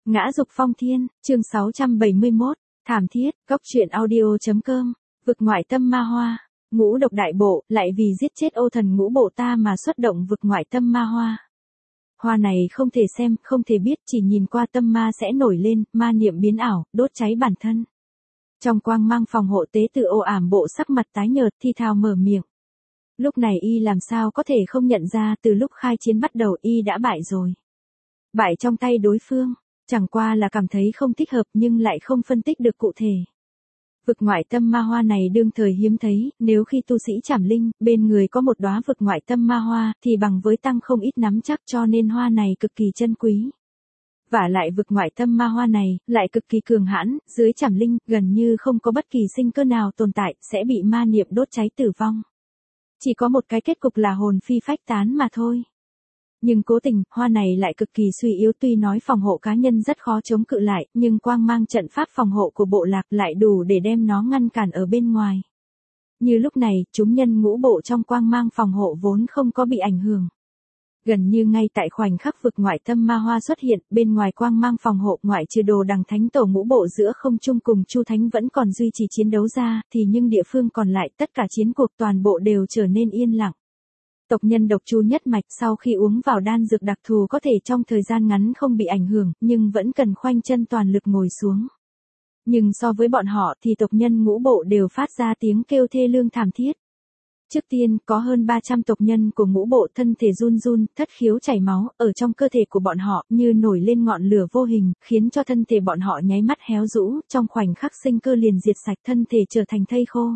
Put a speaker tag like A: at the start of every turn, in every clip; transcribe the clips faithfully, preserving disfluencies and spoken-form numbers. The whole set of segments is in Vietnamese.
A: Ngã dục phong thiên, chương sáu trăm bảy mươi mốt, thảm thiết, góc truyện audio.com, vực ngoại tâm ma hoa, ngũ độc đại bộ, lại vì giết chết ô thần ngũ bộ ta mà xuất động vực ngoại tâm ma hoa. Hoa này không thể xem, không thể biết, chỉ nhìn qua tâm ma sẽ nổi lên, ma niệm biến ảo, đốt cháy bản thân. Trong quang mang phòng hộ tế tự ô ảm bộ sắc mặt tái nhợt thi thào mở miệng. Lúc này y làm sao có thể không nhận ra từ lúc khai chiến bắt đầu y đã bại rồi. Bại trong tay đối phương. Chẳng qua là cảm thấy không thích hợp nhưng lại không phân tích được cụ thể. Vực ngoại tâm ma hoa này đương thời hiếm thấy, nếu khi tu sĩ trảm linh, bên người có một đóa vực ngoại tâm ma hoa, thì bằng với tăng không ít nắm chắc cho nên hoa này cực kỳ chân quý. Vả lại vực ngoại tâm ma hoa này, lại cực kỳ cường hãn, dưới trảm linh, gần như không có bất kỳ sinh cơ nào tồn tại, sẽ bị ma niệm đốt cháy tử vong. Chỉ có một cái kết cục là hồn phi phách tán mà thôi. Nhưng cố tình, hoa này lại cực kỳ suy yếu, tuy nói phòng hộ cá nhân rất khó chống cự lại, nhưng quang mang trận pháp phòng hộ của bộ lạc lại đủ để đem nó ngăn cản ở bên ngoài. Như lúc này, chúng nhân ngũ bộ trong quang mang phòng hộ vốn không có bị ảnh hưởng. Gần như ngay tại khoảnh khắc vực ngoại tâm ma hoa xuất hiện, bên ngoài quang mang phòng hộ ngoại trừ đồ đằng thánh tổ ngũ bộ giữa không trung cùng Chu Thánh vẫn còn duy trì chiến đấu ra, thì nhưng địa phương còn lại tất cả chiến cuộc toàn bộ đều trở nên yên lặng. Tộc nhân độc Chu nhất mạch sau khi uống vào đan dược đặc thù có thể trong thời gian ngắn không bị ảnh hưởng, nhưng vẫn cần khoanh chân toàn lực ngồi xuống. Nhưng so với bọn họ thì tộc nhân ngũ bộ đều phát ra tiếng kêu thê lương thảm thiết. Trước tiên, có hơn ba trăm tộc nhân của ngũ bộ thân thể run run, thất khiếu chảy máu, ở trong cơ thể của bọn họ như nổi lên ngọn lửa vô hình, khiến cho thân thể bọn họ nháy mắt héo rũ, trong khoảnh khắc sinh cơ liền diệt sạch, thân thể trở thành thây khô.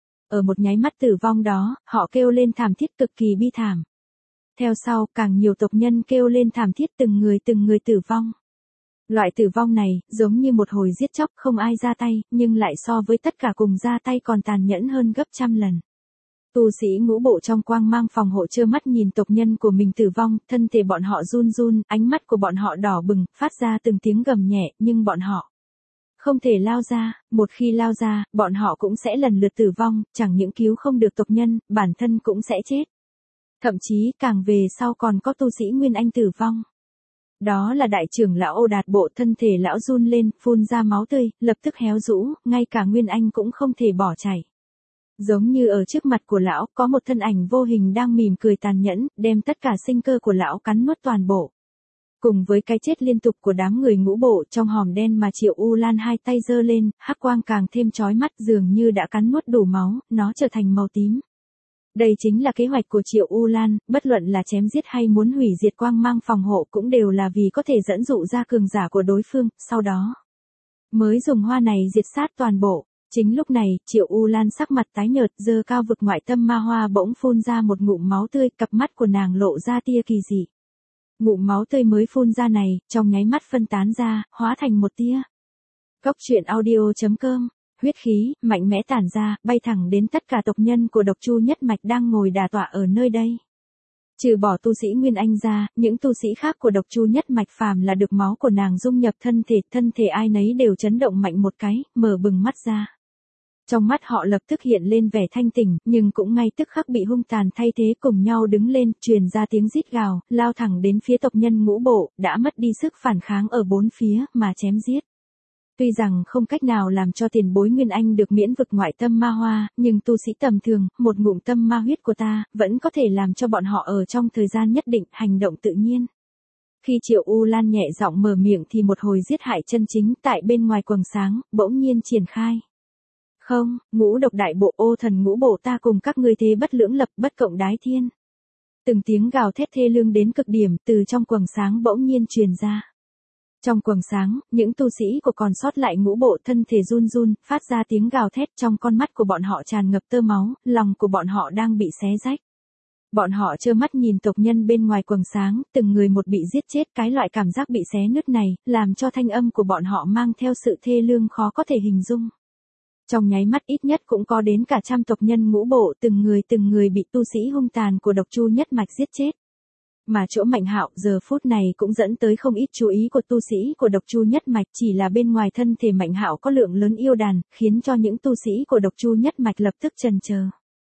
A: Ở một nháy mắt tử vong đó, họ kêu lên thảm thiết cực kỳ bi thảm. Theo sau, càng nhiều tộc nhân kêu lên thảm thiết, từng người từng người tử vong. Loại tử vong này, giống như một hồi giết chóc, không ai ra tay, nhưng lại so với tất cả cùng ra tay còn tàn nhẫn hơn gấp trăm lần. Tu sĩ ngũ bộ trong quang mang phòng hộ trơ mắt nhìn tộc nhân của mình tử vong, thân thể bọn họ run run, ánh mắt của bọn họ đỏ bừng, phát ra từng tiếng gầm nhẹ, nhưng bọn họ không thể lao ra, một khi lao ra, bọn họ cũng sẽ lần lượt tử vong, chẳng những cứu không được tộc nhân, bản thân cũng sẽ chết. Thậm chí, càng về sau còn có tu sĩ Nguyên Anh tử vong. Đó là đại trưởng lão Ô Đạt bộ, thân thể lão run lên, phun ra máu tươi, lập tức héo rũ, ngay cả Nguyên Anh cũng không thể bỏ chạy. Giống như ở trước mặt của lão, có một thân ảnh vô hình đang mỉm cười tàn nhẫn, đem tất cả sinh cơ của lão cắn nuốt toàn bộ. Cùng với cái chết liên tục của đám người ngũ bộ, trong hòm đen mà Triệu U Lan hai tay giơ lên, hắc quang càng thêm chói mắt, dường như đã cắn nuốt đủ máu, nó trở thành màu tím. Đây chính là kế hoạch của Triệu U Lan, bất luận là chém giết hay muốn hủy diệt quang mang phòng hộ cũng đều là vì có thể dẫn dụ ra cường giả của đối phương, sau đó mới dùng hoa này diệt sát toàn bộ. Chính lúc này, Triệu U Lan sắc mặt tái nhợt, giơ cao vực ngoại tâm ma hoa bỗng phun ra một ngụm máu tươi, cặp mắt của nàng lộ ra tia kỳ dị. Ngụm máu tươi mới phun ra này, trong nháy mắt phân tán ra, hóa thành một tia. Góc truyện audio.com, huyết khí, mạnh mẽ tản ra, bay thẳng đến tất cả tộc nhân của độc Chu nhất mạch đang ngồi đả tọa ở nơi đây. Trừ bỏ tu sĩ Nguyên Anh ra, những tu sĩ khác của độc Chu nhất mạch phàm là được máu của nàng dung nhập thân thể, thân thể ai nấy đều chấn động mạnh một cái, mở bừng mắt ra. Trong mắt họ lập tức hiện lên vẻ thanh tỉnh, nhưng cũng ngay tức khắc bị hung tàn thay thế, cùng nhau đứng lên, truyền ra tiếng rít gào, lao thẳng đến phía tộc nhân ngũ bộ, đã mất đi sức phản kháng ở bốn phía, mà chém giết. Tuy rằng không cách nào làm cho tiền bối Nguyên Anh được miễn vực ngoại tâm ma hoa, nhưng tu sĩ tầm thường, một ngụm tâm ma huyết của ta, vẫn có thể làm cho bọn họ ở trong thời gian nhất định, hành động tự nhiên. Khi Triệu U Lan nhẹ giọng mở miệng thì một hồi giết hại chân chính tại bên ngoài quầng sáng, bỗng nhiên triển khai. Không, ngũ độc đại bộ, ô thần ngũ bộ ta cùng các ngươi thế bất lưỡng lập, bất cộng đái thiên. Từng tiếng gào thét thê lương đến cực điểm từ trong quầng sáng bỗng nhiên truyền ra. Trong quầng sáng, những tu sĩ của còn sót lại ngũ bộ thân thể run run, phát ra tiếng gào thét, trong con mắt của bọn họ tràn ngập tơ máu, lòng của bọn họ đang bị xé rách. Bọn họ trơ mắt nhìn tộc nhân bên ngoài quầng sáng, từng người một bị giết chết, cái loại cảm giác bị xé nứt này, làm cho thanh âm của bọn họ mang theo sự thê lương khó có thể hình dung. Trong nháy mắt ít nhất cũng có đến cả trăm tộc nhân ngũ bộ, từng người từng người bị tu sĩ hung tàn của độc Chu nhất mạch giết chết. Mà chỗ Mạnh Hạo giờ phút này cũng dẫn tới không ít chú ý của tu sĩ của độc Chu nhất mạch, chỉ là bên ngoài thân thể Mạnh Hạo có lượng lớn yêu đàn, khiến cho những tu sĩ của độc Chu nhất mạch lập tức chần chờ.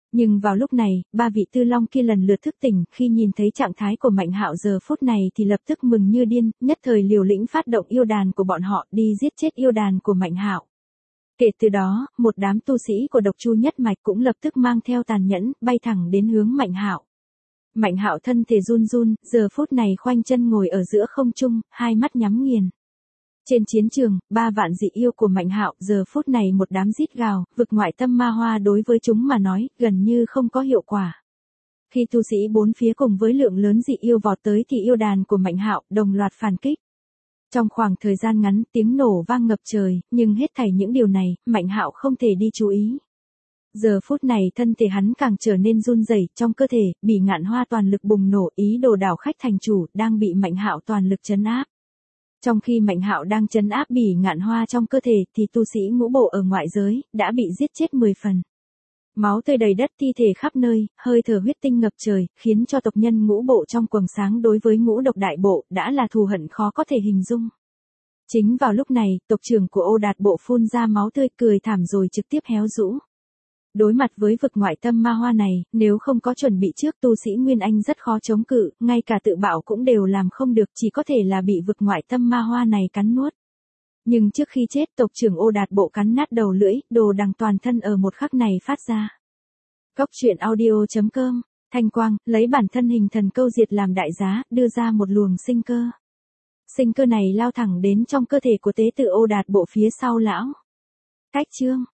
A: Nhưng vào lúc này, ba vị tư long kia lần lượt thức tỉnh, khi nhìn thấy trạng thái của Mạnh Hạo giờ phút này thì lập tức mừng như điên, nhất thời liều lĩnh phát động yêu đàn của bọn họ đi giết chết yêu đàn của Mạnh Hạo. Kể từ đó, một đám tu sĩ của Độc Chu nhất mạch cũng lập tức mang theo tàn nhẫn, bay thẳng đến hướng Mạnh Hạo. Mạnh Hạo thân thể run run, giờ phút này khoanh chân ngồi ở giữa không trung, hai mắt nhắm nghiền. Trên chiến trường, ba vạn dị yêu của Mạnh Hạo giờ phút này một đám rít gào, vực ngoại tâm ma hoa đối với chúng mà nói, gần như không có hiệu quả. Khi tu sĩ bốn phía cùng với lượng lớn dị yêu vọt tới thì yêu đàn của Mạnh Hạo đồng loạt phản kích. Trong khoảng thời gian ngắn, tiếng nổ vang ngập trời, nhưng hết thảy những điều này, Mạnh Hạo không thể đi chú ý. Giờ phút này thân thể hắn càng trở nên run rẩy, trong cơ thể, Bỉ Ngạn Hoa toàn lực bùng nổ, ý đồ đảo khách thành chủ, đang bị Mạnh Hạo toàn lực trấn áp. Trong khi Mạnh Hạo đang trấn áp Bỉ Ngạn Hoa trong cơ thể thì tu sĩ ngũ bộ ở ngoại giới đã bị giết chết mười phần. Máu tươi đầy đất, thi thể khắp nơi, hơi thở huyết tinh ngập trời, khiến cho tộc nhân ngũ bộ trong quầng sáng đối với ngũ độc đại bộ đã là thù hận khó có thể hình dung. Chính vào lúc này, tộc trưởng của Ô Đạt bộ phun ra máu tươi, cười thảm rồi trực tiếp héo rũ. Đối mặt với vực ngoại tâm ma hoa này, nếu không có chuẩn bị trước tu sĩ Nguyên Anh rất khó chống cự, ngay cả tự bạo cũng đều làm không được, chỉ có thể là bị vực ngoại tâm ma hoa này cắn nuốt. Nhưng trước khi chết, tộc trưởng Ô Đạt bộ cắn nát đầu lưỡi, đồ đằng toàn thân ở một khắc này phát ra. Cốc truyện audio chấm com, Thanh Quang, lấy bản thân hình thần câu diệt làm đại giá, đưa ra một luồng sinh cơ. Sinh cơ này lao thẳng đến trong cơ thể của tế tự Ô Đạt bộ phía sau lão. Cách chương.